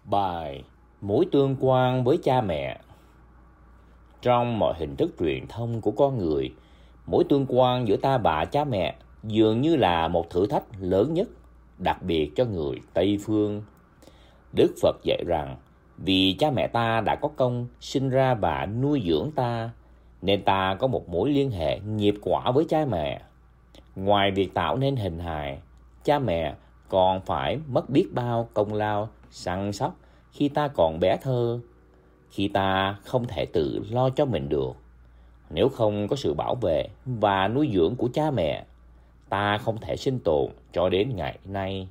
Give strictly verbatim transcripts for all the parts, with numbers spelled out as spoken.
Bài Mối tương quan với cha mẹ. Trong mọi hình thức truyền thông của con người, mối tương quan giữa ta và cha mẹ dường như là một thử thách lớn nhất, đặc biệt cho người Tây phương. Đức Phật dạy rằng, vì cha mẹ ta đã có công sinh ra và nuôi dưỡng ta, nên ta có một mối liên hệ nghiệp quả với cha mẹ. Ngoài việc tạo nên hình hài, cha mẹ còn phải mất biết bao công lao săn sóc khi ta còn bé thơ, khi ta không thể tự lo cho mình được. Nếu không có sự bảo vệ và nuôi dưỡng của cha mẹ, ta không thể sinh tồn cho đến ngày nay.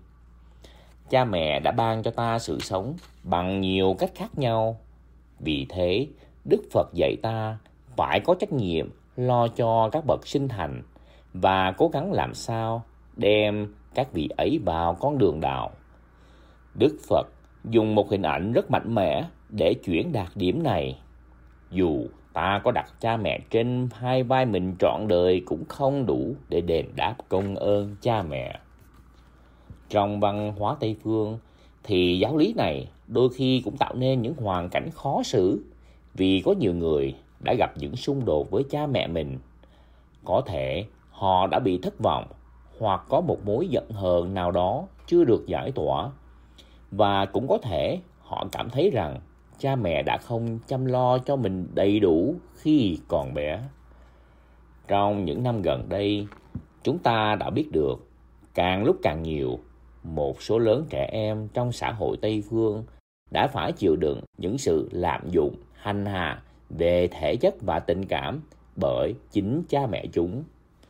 Cha mẹ đã ban cho ta sự sống bằng nhiều cách khác nhau. Vì thế, Đức Phật dạy ta phải có trách nhiệm lo cho các bậc sinh thành và cố gắng làm sao đem các vị ấy vào con đường đạo. Đức Phật dùng một hình ảnh rất mạnh mẽ để chuyển đạt điểm này. Dù ta có đặt cha mẹ trên hai vai mình trọn đời cũng không đủ để đền đáp công ơn cha mẹ. Trong văn hóa Tây phương thì giáo lý này đôi khi cũng tạo nên những hoàn cảnh khó xử, vì có nhiều người đã gặp những xung đột với cha mẹ mình. Có thể họ đã bị thất vọng hoặc có một mối giận hờn nào đó chưa được giải tỏa, và cũng có thể họ cảm thấy rằng cha mẹ đã không chăm lo cho mình đầy đủ khi còn bé. Trong những năm gần đây, chúng ta đã biết được càng lúc càng nhiều, một số lớn trẻ em trong xã hội Tây phương đã phải chịu đựng những sự lạm dụng, hành hạ về thể chất và tình cảm bởi chính cha mẹ chúng.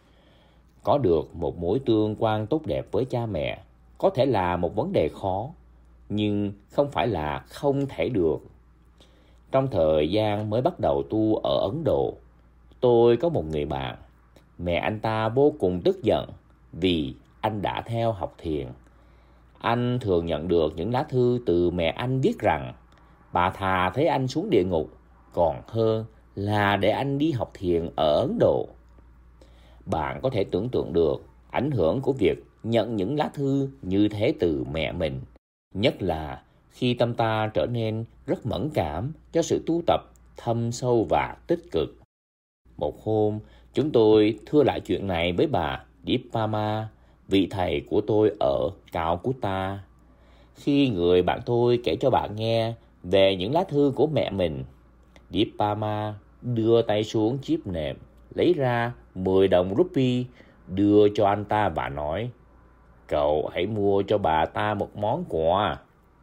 Có được một mối tương quan tốt đẹp với cha mẹ có thể là một vấn đề khó, nhưng không phải là không thể được. Trong thời gian mới bắt đầu tu ở Ấn Độ, tôi có một người bạn. Mẹ anh ta vô cùng tức giận vì anh đã theo học thiền. Anh thường nhận được những lá thư từ mẹ anh viết rằng bà thà thấy anh xuống địa ngục còn hơn là để anh đi học thiền ở Ấn Độ. Bạn có thể tưởng tượng được ảnh hưởng của việc nhận những lá thư như thế từ mẹ mình, nhất là khi tâm ta trở nên rất mẫn cảm cho sự tu tập thâm sâu và tích cực. Một hôm, chúng tôi thưa lại chuyện này với bà Dipama, vị thầy của tôi ở Calcutta. Khi người bạn tôi kể cho bạn nghe về những lá thư của mẹ mình, Dipama đưa tay xuống chiếc nệm, lấy ra mười đồng rupee đưa cho anh ta và nói, cậu hãy mua cho bà ta một món quà.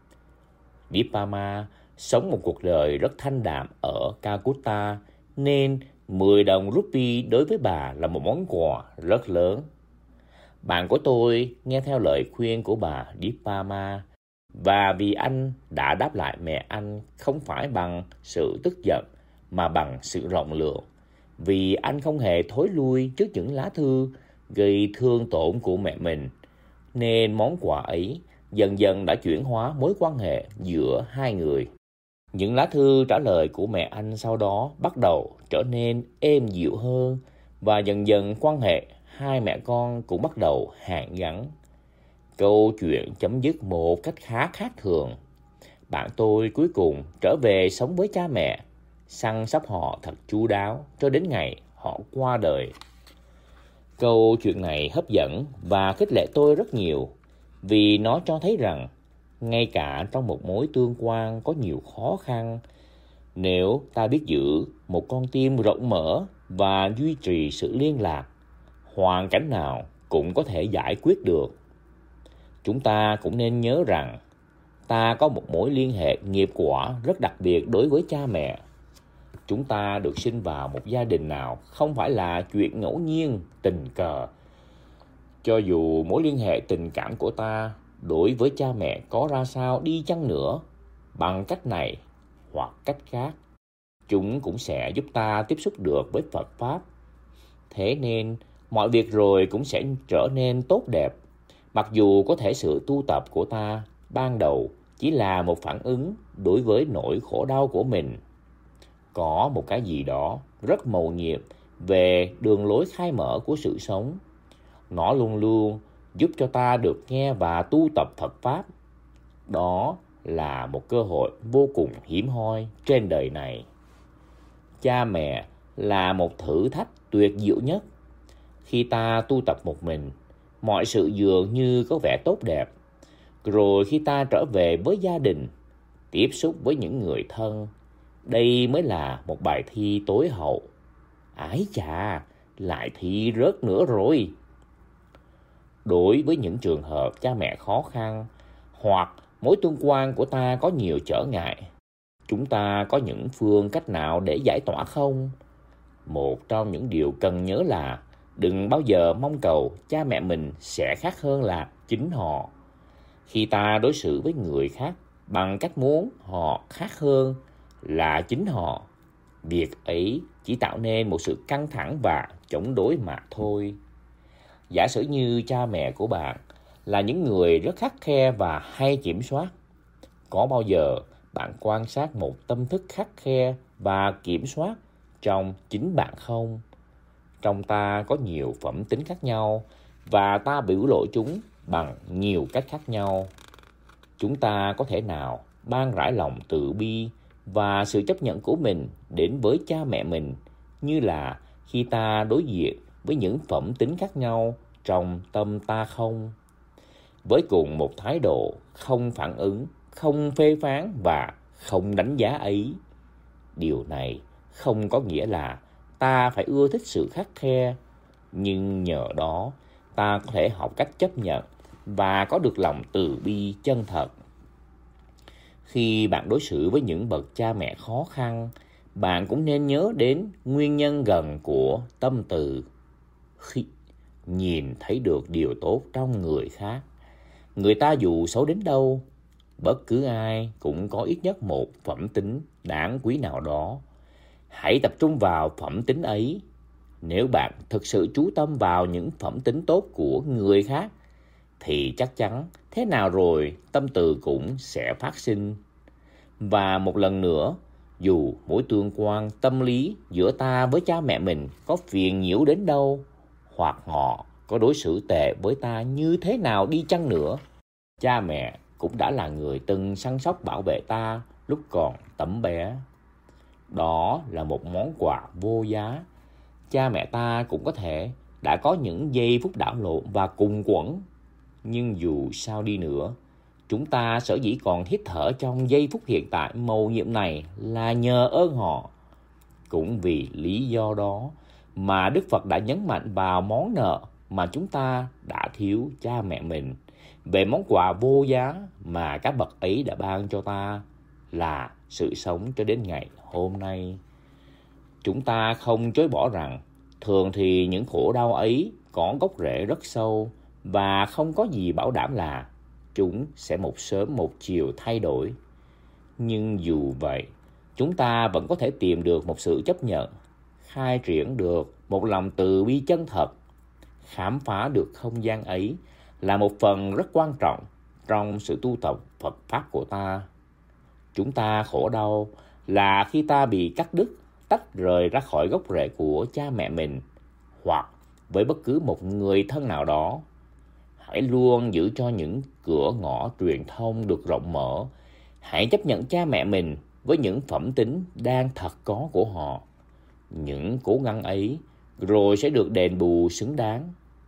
Dipama sống một cuộc đời rất thanh đạm ở Calcutta, nên mười đồng rupee đối với bà là một món quà rất lớn. Bạn của tôi nghe theo lời khuyên của bà Dipama, và vì anh đã đáp lại mẹ anh không phải bằng sự tức giận mà bằng sự rộng lượng, vì anh không hề thối lui trước những lá thư gây thương tổn của mẹ mình, nên món quà ấy dần dần đã chuyển hóa mối quan hệ giữa hai người. Những lá thư trả lời của mẹ anh sau đó bắt đầu trở nên êm dịu hơn, và dần dần quan hệ hai mẹ con cũng bắt đầu hàn gắn. Câu chuyện chấm dứt một cách khá khác thường. Bạn tôi cuối cùng trở về sống với cha mẹ, săn sóc họ thật chu đáo cho đến ngày họ qua đời. Câu chuyện này hấp dẫn và khích lệ tôi rất nhiều, vì nó cho thấy rằng ngay cả trong một mối tương quan có nhiều khó khăn, nếu ta biết giữ một con tim rộng mở và duy trì sự liên lạc, hoàn cảnh nào cũng có thể giải quyết được. Chúng ta cũng nên nhớ rằng ta có một mối liên hệ nghiệp quả rất đặc biệt đối với cha mẹ. Chúng ta được sinh vào một gia đình nào không phải là chuyện ngẫu nhiên, tình cờ. Cho dù mối liên hệ tình cảm của ta đối với cha mẹ có ra sao đi chăng nữa, bằng cách này hoặc cách khác, chúng cũng sẽ giúp ta tiếp xúc được với Phật Pháp. Thế nên, mọi việc rồi cũng sẽ trở nên tốt đẹp, mặc dù có thể sự tu tập của ta ban đầu chỉ là một phản ứng đối với nỗi khổ đau của mình. Có một cái gì đó rất mầu nhiệm về đường lối khai mở của sự sống. Nó luôn luôn giúp cho ta được nghe và tu tập Phật Pháp. Đó là một cơ hội vô cùng hiếm hoi trên đời này. Cha mẹ là một thử thách tuyệt diệu nhất. Khi ta tu tập một mình, mọi sự dường như có vẻ tốt đẹp. Rồi khi ta trở về với gia đình, tiếp xúc với những người thân, đây mới là một bài thi tối hậu. Ái chà, lại thi rớt nữa rồi. Đối với những trường hợp cha mẹ khó khăn hoặc mối tương quan của ta có nhiều trở ngại, chúng ta có những phương cách nào để giải tỏa không? Một trong những điều cần nhớ là đừng bao giờ mong cầu cha mẹ mình sẽ khác hơn là chính họ. Khi ta đối xử với người khác bằng cách muốn họ khác hơn là chính họ, việc ấy chỉ tạo nên một sự căng thẳng và chống đối mà thôi. Giả sử như cha mẹ của bạn là những người rất khắt khe và hay kiểm soát. Có bao giờ bạn quan sát một tâm thức khắt khe và kiểm soát trong chính bạn không? Trong ta có nhiều phẩm tính khác nhau và ta biểu lộ chúng bằng nhiều cách khác nhau. Chúng ta có thể nào ban rãi lòng từ bi và sự chấp nhận của mình đến với cha mẹ mình như là khi ta đối diện với những phẩm tính khác nhau trong tâm ta không? Với cùng một thái độ không phản ứng, không phê phán và không đánh giá ấy. Điều này không có nghĩa là ta phải ưa thích sự khắt khe, nhưng nhờ đó ta có thể học cách chấp nhận và có được lòng từ bi chân thật. Khi bạn đối xử với những bậc cha mẹ khó khăn, bạn cũng nên nhớ đến nguyên nhân gần của tâm từ. Khi nhìn thấy được điều tốt trong người khác, người ta dù xấu đến đâu, bất cứ ai cũng có ít nhất một phẩm tính đáng quý nào đó. Hãy tập trung vào phẩm tính ấy. Nếu bạn thực sự chú tâm vào những phẩm tính tốt của người khác, thì chắc chắn thế nào rồi tâm từ cũng sẽ phát sinh. Và một lần nữa, dù mối tương quan tâm lý giữa ta với cha mẹ mình có phiền nhiễu đến đâu, hoặc họ có đối xử tệ với ta như thế nào đi chăng nữa, cha mẹ cũng đã là người từng săn sóc bảo vệ ta lúc còn tấm bé. Đó là một món quà vô giá. Cha mẹ ta cũng có thể đã có những giây phút đảo lộn và cùng quẫn. Nhưng dù sao đi nữa, chúng ta sở dĩ còn hít thở trong giây phút hiện tại mầu nhiệm này là nhờ ơn họ. Cũng vì lý do đó mà Đức Phật đã nhấn mạnh vào món nợ mà chúng ta đã thiếu cha mẹ mình, về món quà vô giá mà các bậc ấy đã ban cho ta là sự sống cho đến ngày hôm nay. Chúng ta không chối bỏ rằng thường thì những khổ đau ấy có gốc rễ rất sâu và không có gì bảo đảm là chúng sẽ một sớm một chiều thay đổi. Nhưng dù vậy, chúng ta vẫn có thể tìm được một sự chấp nhận, khai triển được một lòng từ bi chân thật. Khám phá được không gian ấy là một phần rất quan trọng trong sự tu tập Phật Pháp của ta. Chúng ta khổ đau là khi ta bị cắt đứt, tách rời ra khỏi gốc rễ của cha mẹ mình, hoặc với bất cứ một người thân nào đó. Hãy luôn giữ cho những cửa ngõ truyền thông được rộng mở. Hãy chấp nhận cha mẹ mình với những phẩm tính đang thật có của họ. Những cố gắng ấy rồi sẽ được đền bù xứng đáng.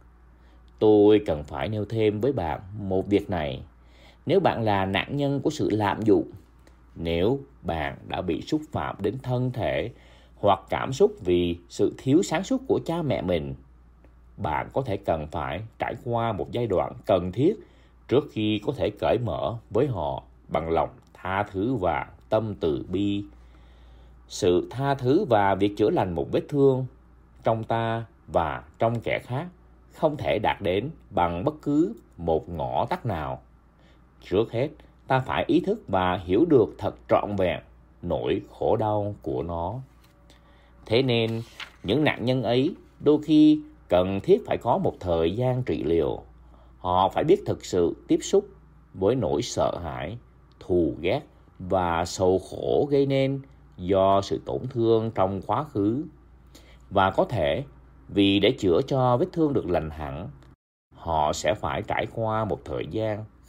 Tôi cần phải nêu thêm với bạn một việc này. Nếu bạn là nạn nhân của sự lạm dụng, nếu bạn đã bị xúc phạm đến thân thể hoặc cảm xúc vì sự thiếu sáng suốt của cha mẹ mình, bạn có thể cần phải trải qua một giai đoạn cần thiết trước khi có thể cởi mở với họ bằng lòng tha thứ và tâm từ bi. Sự tha thứ và việc chữa lành một vết thương trong ta và trong kẻ khác không thể đạt đến bằng bất cứ một ngõ tắt nào. Trước hết, ta phải ý thức và hiểu được thật trọn vẹn nỗi khổ đau của nó. Thế nên, những nạn nhân ấy đôi khi cần thiết phải có một thời gian trị liệu. Họ phải biết thực sự tiếp xúc với nỗi sợ hãi, thù ghét và sầu khổ gây nên do sự tổn thương trong quá khứ. Và có thể vì để chữa cho vết thương được lành hẳn, họ sẽ phải trải qua một thời gian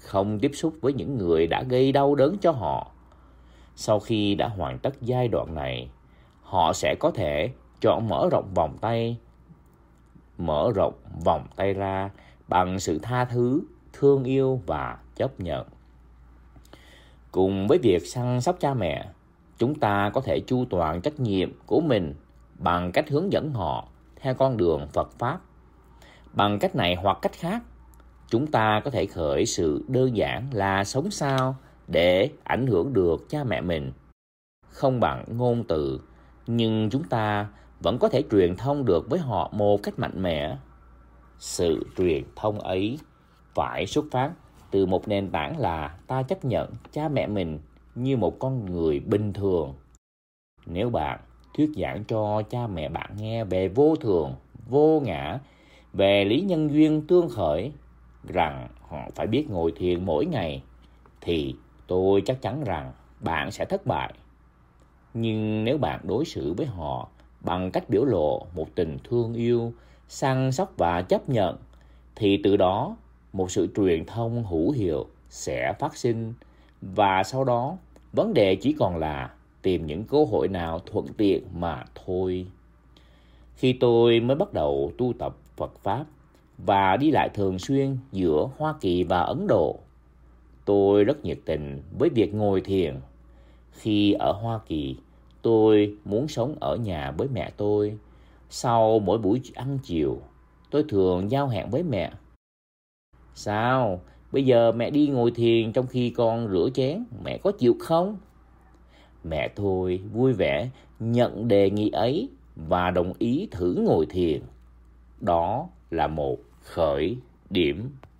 không tiếp xúc với những người đã gây đau đớn cho họ. Sau khi đã hoàn tất giai đoạn này, họ sẽ có thể chọn mở rộng vòng tay, mở rộng vòng tay ra bằng sự tha thứ, thương yêu và chấp nhận. Cùng với việc săn sóc cha mẹ, chúng ta có thể chu toàn trách nhiệm của mình bằng cách hướng dẫn họ theo con đường Phật Pháp. Bằng cách này hoặc cách khác, chúng ta có thể khởi sự đơn giản là sống sao để ảnh hưởng được cha mẹ mình. Không bằng ngôn từ, nhưng chúng ta vẫn có thể truyền thông được với họ một cách mạnh mẽ. Sự truyền thông ấy phải xuất phát từ một nền tảng là ta chấp nhận cha mẹ mình như một con người bình thường. Nếu bạn thuyết giảng cho cha mẹ bạn nghe về vô thường, vô ngã, về lý nhân duyên tương khởi, rằng họ phải biết ngồi thiền mỗi ngày, thì tôi chắc chắn rằng bạn sẽ thất bại. Nhưng nếu bạn đối xử với họ bằng cách biểu lộ một tình thương yêu, săn sóc và chấp nhận, thì từ đó một sự truyền thông hữu hiệu sẽ phát sinh, và sau đó vấn đề chỉ còn là tìm những cơ hội nào thuận tiện mà thôi. Khi tôi mới bắt đầu tu tập Phật Pháp và đi lại thường xuyên giữa Hoa Kỳ và Ấn Độ, tôi rất nhiệt tình với việc ngồi thiền. Khi ở Hoa Kỳ, tôi muốn sống ở nhà với mẹ tôi. Sau mỗi buổi ăn chiều, tôi thường giao hẹn với mẹ. Sao? Bây giờ mẹ đi ngồi thiền trong khi con rửa chén, mẹ có chịu không? Mẹ tôi vui vẻ nhận đề nghị ấy và đồng ý thử ngồi thiền. Đó là một khởi điểm.